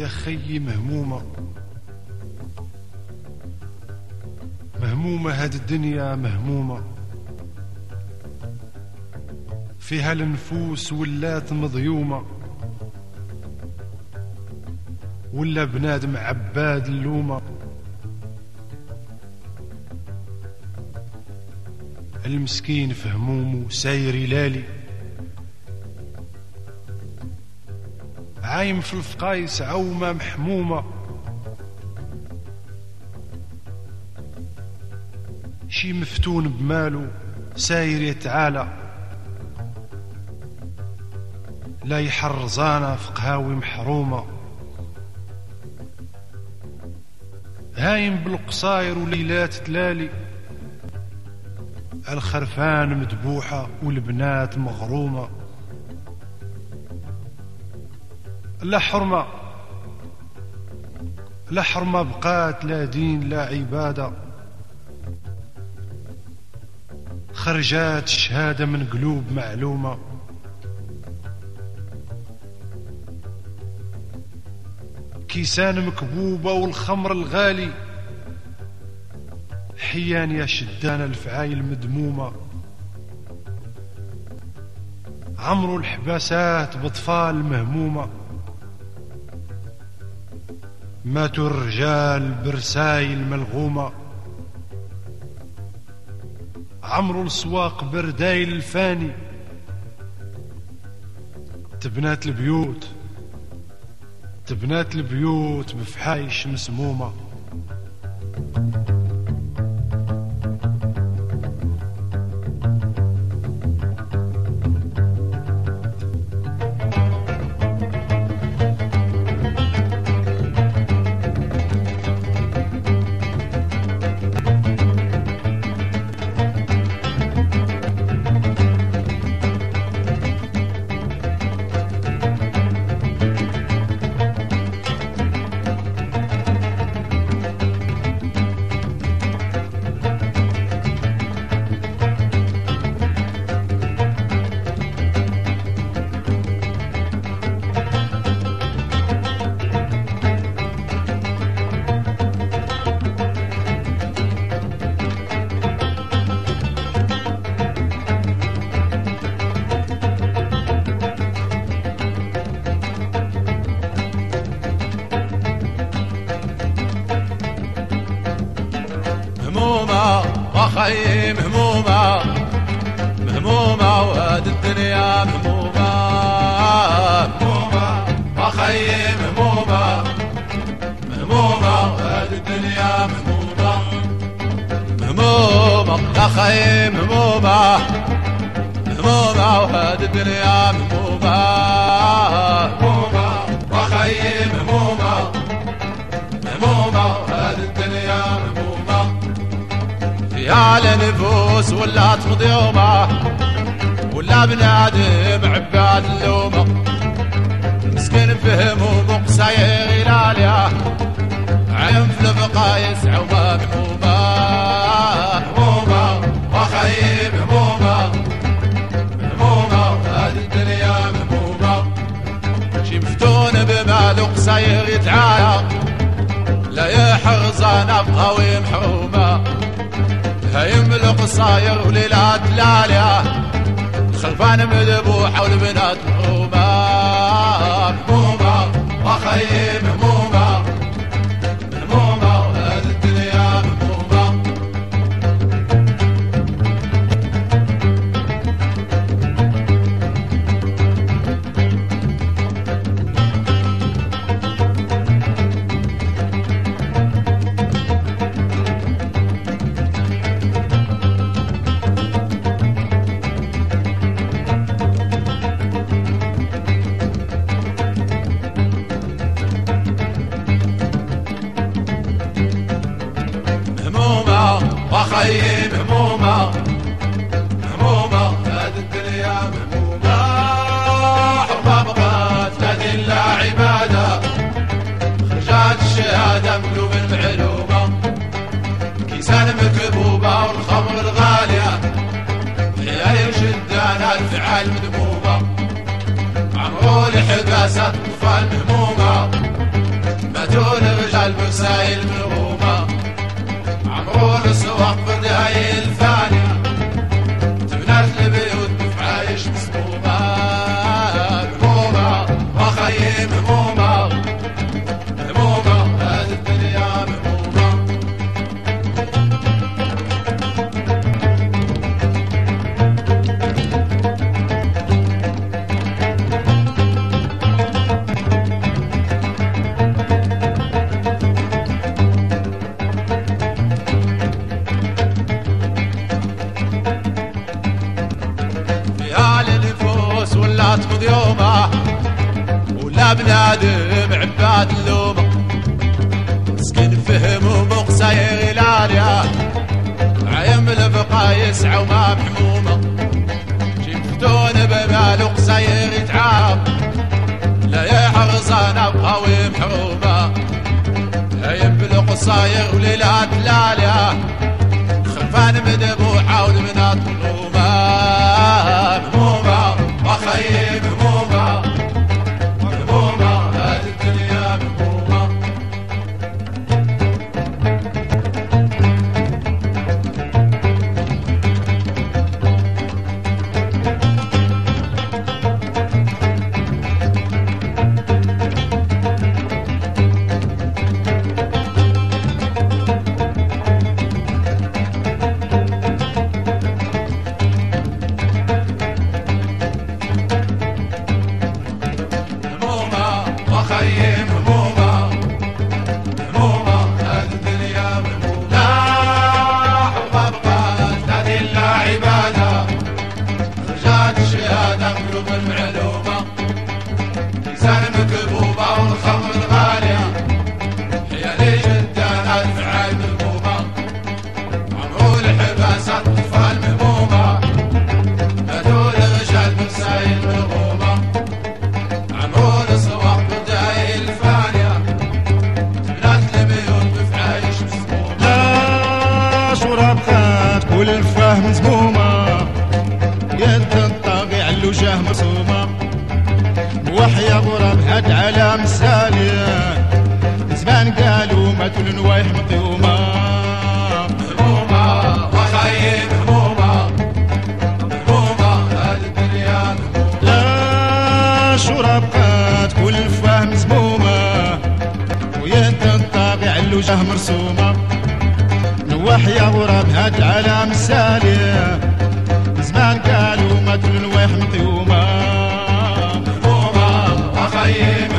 خيي مهمومة، مهمومة هاد الدنيا مهمومة، فيها النفوس ولات مضيومة، ولا بنادم عباد اللومة. المسكين في همومه ساير يلالي، عايم في الفقايس عومة محمومة، شي مفتون بماله ساير يتعالى، لا يحرزانا في قهاوي محرومة، هايم بالقصاير وليلات تلالي، الخرفان مدبوحة والبنات مغرومة. لا حرمة لا حرمة بقات، لا دين لا عبادة، خرجات الشهادة من قلوب معلومة. كيسان مكبوبة والخمر الغالي، حيان يا شدان الفعايل مدمومة، عمرو الحباسات بطفال مهمومة، ماتوا الرجال برسايل ملغومة، عمرو السواق بردايل الفاني، تبنات البيوت بفحايش مسمومة. وخيي مهمومة مهمومة وهاد الدنيا مهمومة مهمومة وخيي مهمومة مهمومة وهاد الدنيا مهمومة مهمومة يا خيي مهمومة مهمومة وهاد الدنيا مهمومة مهمومة وخيي مهمومة مهمومة وهاد الدنيا مهمومة يا النفوس ولات مضيومة ولا بنادم عباد اللومة مسكين فهموا بقصاير غلالية عين في البقايس عومة مهمومة مهمومة وخيب مهمومة مهمومة وهاد الدنيا مهمومة شي مفتون بمال قصاير يتعايا لا يحرزانا بقوي محرومة هايم القصاير وليلات لالية الخلفان مذبوحة والبنات مهمومة مهمومة وخيب مهمومة مهمومة وهاد الدنيا مهمومة وخيب همومة همومة هاد الدنيا مهمومة حرمة بقات لا دين لا عبادة خرجات الشهادة مقلوب المعلومة كيسان مكبوبة والخمر الغالية حياير شدانها الفعال مذمومة عمرو الحقاسات أطفال مهمومة هاتون رجال بسايل مهمومة عمرو السواق بداي الفانية تبنات البيوت بفعايش مسمومة مهمومة وخي مهمومة مهمومة هذه الدنيا مهمومة ولات مضيومة ولا بنادم عباد اللومة مسكين فهم ومقصاير غلاليا عيم البقا يسعى وما محمومة شفتون بمال وقصاير يتعاب لا يحرصان ابقاوي محرومة عيم بالقصاير وليلات لاليا خرفان مدبوحة والبنات مظلومة مهمومة وخي مهمومة مهمومة هذه الدنيا مهمومة مهمومة مهمومة هذه الدنيا مهمومة لا حب بقات هذه إلا عبادة رجعت الشهادة قلوب المعلومة لسان مكبوبة والخمر غالية حيالي جدانات فعال مهمومة عمرو الحباسات أطفال مهمومة هذول الرجال بسايل مهمومة عمرو الصواق بداي الفانية تبنات البيوت بفعايش مسمومة لا شرب خات كل الفهم مزمومة يد الطاغي اللوجه مرسومة وحيا غراب هاد على مسالية زمان قالوا ما تول نوايح مقيومة مهمومة وخي مهمومة مهمومة هذه الدنيا مهمومة لا شرب خات كل الفهم مزمومة ويد الطاغي اللوجه مرسومة وحيا غراب هاد على مسالية زمان قالوا ما تول نوايح مقيومة مهمومة وخي